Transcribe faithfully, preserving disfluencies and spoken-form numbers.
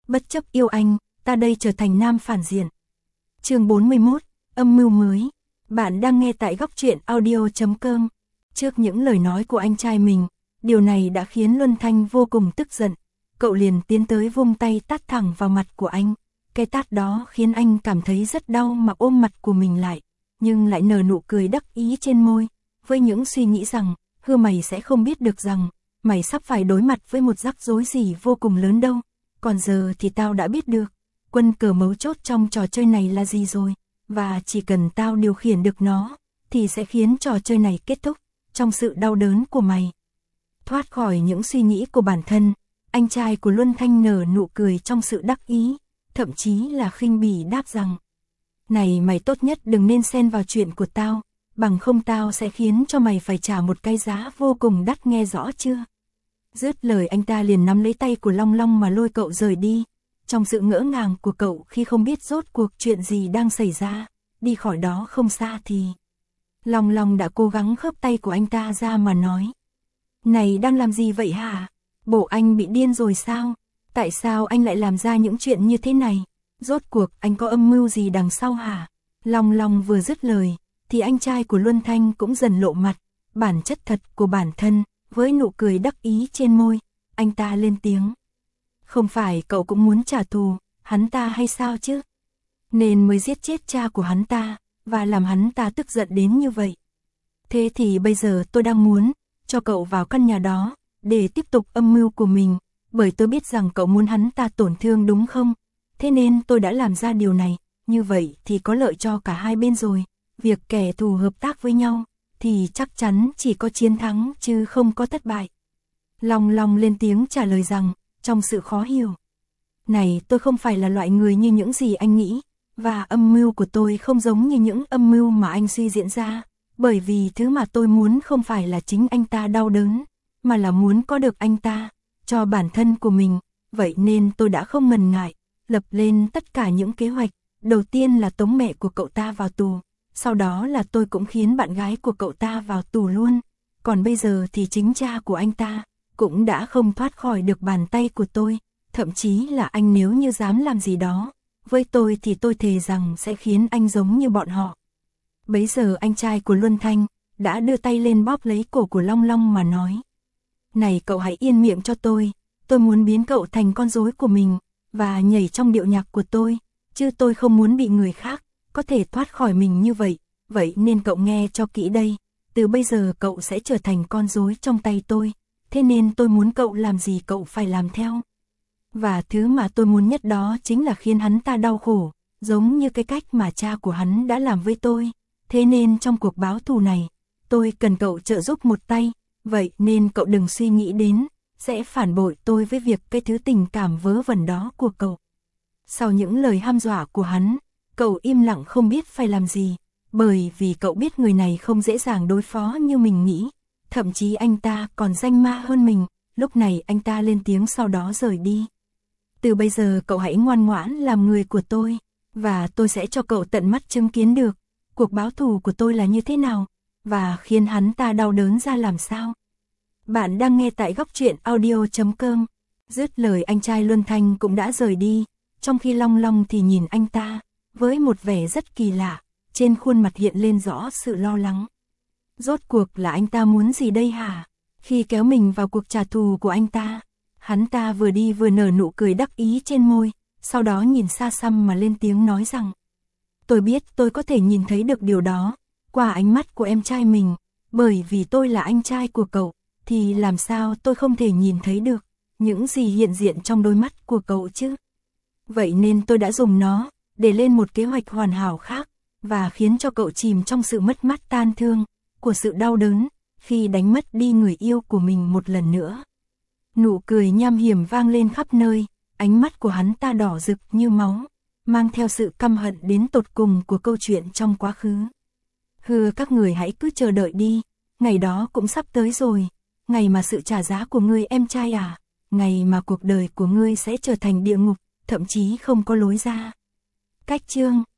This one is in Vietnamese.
Bất chấp yêu anh, ta đây trở thành nam phản diện. Chương bốn mươi mốt, âm mưu mới. Bạn đang nghe tại góc truyện audio chấm com. Trước những lời nói của anh trai mình, điều này đã khiến Luân Thanh vô cùng tức giận. Cậu liền tiến tới vung tay tát thẳng vào mặt của anh. Cái tát đó khiến anh cảm thấy rất đau mà ôm mặt của mình lại, nhưng lại nở nụ cười đắc ý trên môi, với những suy nghĩ rằng, hư mày sẽ không biết được rằng, mày sắp phải đối mặt với một rắc rối gì vô cùng lớn đâu. Còn giờ thì tao đã biết được, quân cờ mấu chốt trong trò chơi này là gì rồi, và chỉ cần tao điều khiển được nó, thì sẽ khiến trò chơi này kết thúc, trong sự đau đớn của mày. Thoát khỏi những suy nghĩ của bản thân, anh trai của Luân Thanh nở nụ cười trong sự đắc ý, thậm chí là khinh bỉ đáp rằng, này mày tốt nhất đừng nên xen vào chuyện của tao, bằng không tao sẽ khiến cho mày phải trả một cái giá vô cùng đắt, nghe rõ chưa? Dứt lời anh ta liền nắm lấy tay của Long Long mà lôi cậu rời đi. Trong sự ngỡ ngàng của cậu khi không biết rốt cuộc chuyện gì đang xảy ra, đi khỏi đó không xa thì... Long Long đã cố gắng khớp tay của anh ta ra mà nói. Này đang làm gì vậy hả? Bộ anh bị điên rồi sao? Tại sao anh lại làm ra những chuyện như thế này? Rốt cuộc anh có âm mưu gì đằng sau hả? Long Long vừa dứt lời, thì anh trai của Luân Thanh cũng dần lộ mặt, bản chất thật của bản thân, với nụ cười đắc ý trên môi, anh ta lên tiếng. Không phải cậu cũng muốn trả thù hắn ta hay sao chứ? Nên mới giết chết cha của hắn ta, và làm hắn ta tức giận đến như vậy. Thế thì bây giờ tôi đang muốn cho cậu vào căn nhà đó, để tiếp tục âm mưu của mình, bởi tôi biết rằng cậu muốn hắn ta tổn thương đúng không? Thế nên tôi đã làm ra điều này, như vậy thì có lợi cho cả hai bên rồi. Việc kẻ thù hợp tác với nhau, thì chắc chắn chỉ có chiến thắng chứ không có thất bại. Long Long lên tiếng trả lời rằng, trong sự khó hiểu. Này, tôi không phải là loại người như những gì anh nghĩ, và âm mưu của tôi không giống như những âm mưu mà anh suy diễn ra, bởi vì thứ mà tôi muốn không phải là chính anh ta đau đớn, mà là muốn có được anh ta, cho bản thân của mình. Vậy nên tôi đã không ngần ngại, lập lên tất cả những kế hoạch. Đầu tiên là tống mẹ của cậu ta vào tù, sau đó là tôi cũng khiến bạn gái của cậu ta vào tù luôn. Còn bây giờ thì chính cha của anh ta cũng đã không thoát khỏi được bàn tay của tôi. Thậm chí là anh nếu như dám làm gì đó với tôi thì tôi thề rằng sẽ khiến anh giống như bọn họ. Bấy giờ anh trai của Luân Thanh đã đưa tay lên bóp lấy cổ của Long Long mà nói. Này cậu hãy yên miệng cho tôi, tôi muốn biến cậu thành con rối của mình, và nhảy trong điệu nhạc của tôi, chứ tôi không muốn bị người khác có thể thoát khỏi mình như vậy. Vậy nên cậu nghe cho kỹ đây, từ bây giờ cậu sẽ trở thành con rối trong tay tôi, thế nên tôi muốn cậu làm gì cậu phải làm theo. Và thứ mà tôi muốn nhất đó chính là khiến hắn ta đau khổ, giống như cái cách mà cha của hắn đã làm với tôi. Thế nên trong cuộc báo thù này, tôi cần cậu trợ giúp một tay, vậy nên cậu đừng suy nghĩ đến sẽ phản bội tôi với việc cái thứ tình cảm vớ vẩn đó của cậu. Sau những lời hăm dọa của hắn, cậu im lặng không biết phải làm gì, bởi vì cậu biết người này không dễ dàng đối phó như mình nghĩ, thậm chí anh ta còn danh ma hơn mình. Lúc này anh ta lên tiếng sau đó rời đi. Từ bây giờ cậu hãy ngoan ngoãn làm người của tôi, và tôi sẽ cho cậu tận mắt chứng kiến được cuộc báo thù của tôi là như thế nào, và khiến hắn ta đau đớn ra làm sao. Bạn đang nghe tại góc truyện audio chấm com. Dứt lời anh trai Luân Thanh cũng đã rời đi, trong khi Long Long thì nhìn anh ta với một vẻ rất kỳ lạ, trên khuôn mặt hiện lên rõ sự lo lắng. Rốt cuộc là anh ta muốn gì đây hả? Khi kéo mình vào cuộc trả thù của anh ta, hắn ta vừa đi vừa nở nụ cười đắc ý trên môi, sau đó nhìn xa xăm mà lên tiếng nói rằng, tôi biết tôi có thể nhìn thấy được điều đó qua ánh mắt của em trai mình, bởi vì tôi là anh trai của cậu, thì làm sao tôi không thể nhìn thấy được những gì hiện diện trong đôi mắt của cậu chứ. Vậy nên tôi đã dùng nó để lên một kế hoạch hoàn hảo khác, và khiến cho cậu chìm trong sự mất mát tan thương của sự đau đớn khi đánh mất đi người yêu của mình một lần nữa. Nụ cười nham hiểm vang lên khắp nơi, ánh mắt của hắn ta đỏ rực như máu, mang theo sự căm hận đến tột cùng của câu chuyện trong quá khứ. Hừ, các người hãy cứ chờ đợi đi, ngày đó cũng sắp tới rồi, ngày mà sự trả giá của ngươi em trai à, ngày mà cuộc đời của ngươi sẽ trở thành địa ngục, thậm chí không có lối ra. Cách chương